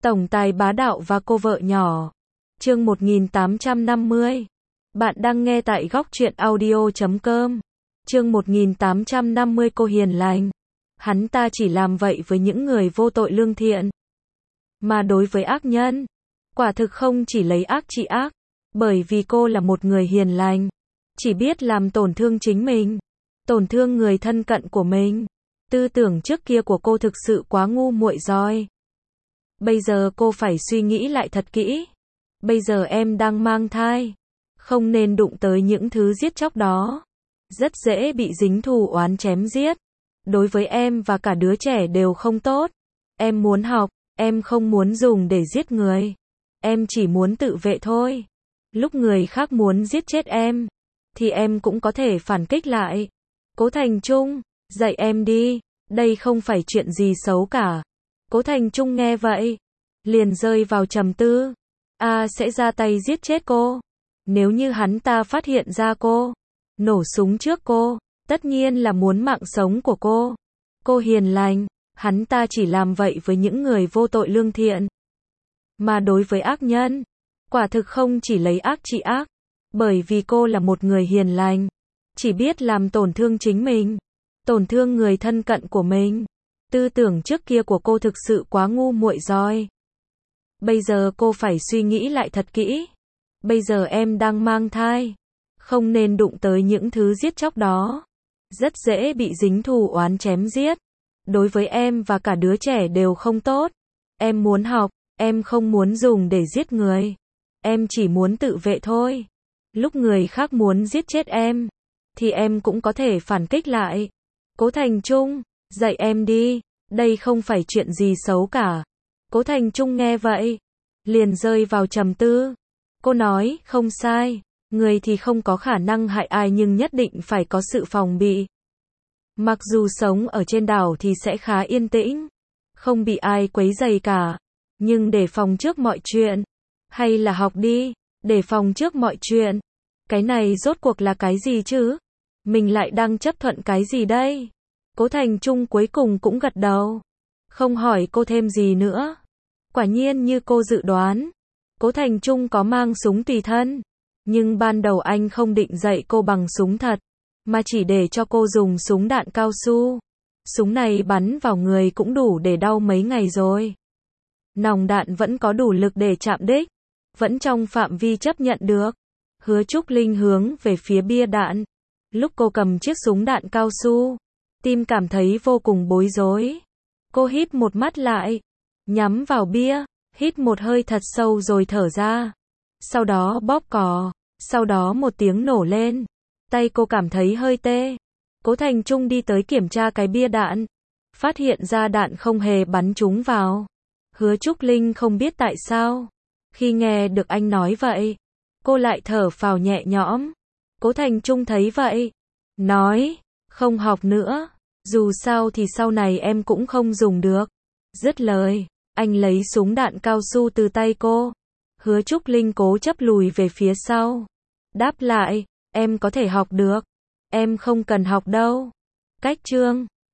Tổng tài bá đạo và cô vợ nhỏ. Chương 1850. Bạn đang nghe tại góc truyện audio.com. Chương 1850. Cô hiền lành. Hắn ta chỉ làm vậy với những người vô tội lương thiện. Mà đối với ác nhân, quả thực không chỉ lấy ác trị ác. Bởi vì cô là một người hiền lành, chỉ biết làm tổn thương chính mình, tổn thương người thân cận của mình. Tư tưởng trước kia của cô thực sự quá ngu muội rồi. Bây giờ cô phải suy nghĩ lại thật kỹ. Bây giờ em đang mang thai, không nên đụng tới những thứ giết chóc đó. Rất dễ bị dính thù oán chém giết. Đối với em và cả đứa trẻ đều không tốt. Em muốn học, em không muốn dùng để giết người. Em chỉ muốn tự vệ thôi. Lúc người khác muốn giết chết em, thì em cũng có thể phản kích lại. Cố Thành Trung, dạy em đi, đây không phải chuyện gì xấu cả. Cố Thành Trung nghe vậy, liền rơi vào trầm tư. Sẽ ra tay giết chết cô. Nếu như hắn ta phát hiện ra cô, nổ súng trước cô, tất nhiên là muốn mạng sống của cô. Cô hiền lành, hắn ta chỉ làm vậy với những người vô tội lương thiện. Mà đối với ác nhân, quả thực không chỉ lấy ác trị ác. Bởi vì cô là một người hiền lành, chỉ biết làm tổn thương chính mình, tổn thương người thân cận của mình. Tư tưởng trước kia của cô thực sự quá ngu muội rồi. Bây giờ cô phải suy nghĩ lại thật kỹ. Bây giờ em đang mang thai, không nên đụng tới những thứ giết chóc đó. Rất dễ bị dính thù oán chém giết. Đối với em và cả đứa trẻ đều không tốt. Em muốn học, em không muốn dùng để giết người. Em chỉ muốn tự vệ thôi. Lúc người khác muốn giết chết em, thì em cũng có thể phản kích lại. Cố Thành Trung, dạy em đi, đây không phải chuyện gì xấu cả. Cố Thành Trung nghe vậy, liền rơi vào trầm tư. Cô nói, không sai, người thì không có khả năng hại ai nhưng nhất định phải có sự phòng bị. Mặc dù sống ở trên đảo thì sẽ khá yên tĩnh, không bị ai quấy rầy cả, nhưng để phòng trước mọi chuyện. Hay là học đi, để phòng trước mọi chuyện. Cái này rốt cuộc là cái gì chứ? Mình lại đang chấp thuận cái gì đây? Cố Thành Trung cuối cùng cũng gật đầu, không hỏi cô thêm gì nữa. Quả nhiên như cô dự đoán, Cố Thành Trung có mang súng tùy thân. Nhưng ban đầu anh không định dạy cô bằng súng thật, mà chỉ để cho cô dùng súng đạn cao su. Súng này bắn vào người cũng đủ để đau mấy ngày rồi. Nòng đạn vẫn có đủ lực để chạm đích, vẫn trong phạm vi chấp nhận được. Hứa Trúc Linh hướng về phía bia đạn. Lúc cô cầm chiếc súng đạn cao su, tim cảm thấy vô cùng bối rối. Cô híp một mắt lại, nhắm vào bia, hít một hơi thật sâu rồi thở ra. Sau đó bóp cò, sau đó một tiếng nổ lên. Tay cô cảm thấy hơi tê. Cố Thành Trung đi tới kiểm tra cái bia đạn, phát hiện ra đạn không hề bắn trúng vào. Hứa Trúc Linh không biết tại sao, khi nghe được anh nói vậy, cô lại thở phào nhẹ nhõm. Cố Thành Trung thấy vậy, nói, không học nữa, dù sao thì sau này em cũng không dùng được. Dứt lời, anh lấy súng đạn cao su từ tay cô. Hứa Trúc Linh cố chấp lùi về phía sau, đáp lại, em có thể học được, em không cần học đâu. Cách chương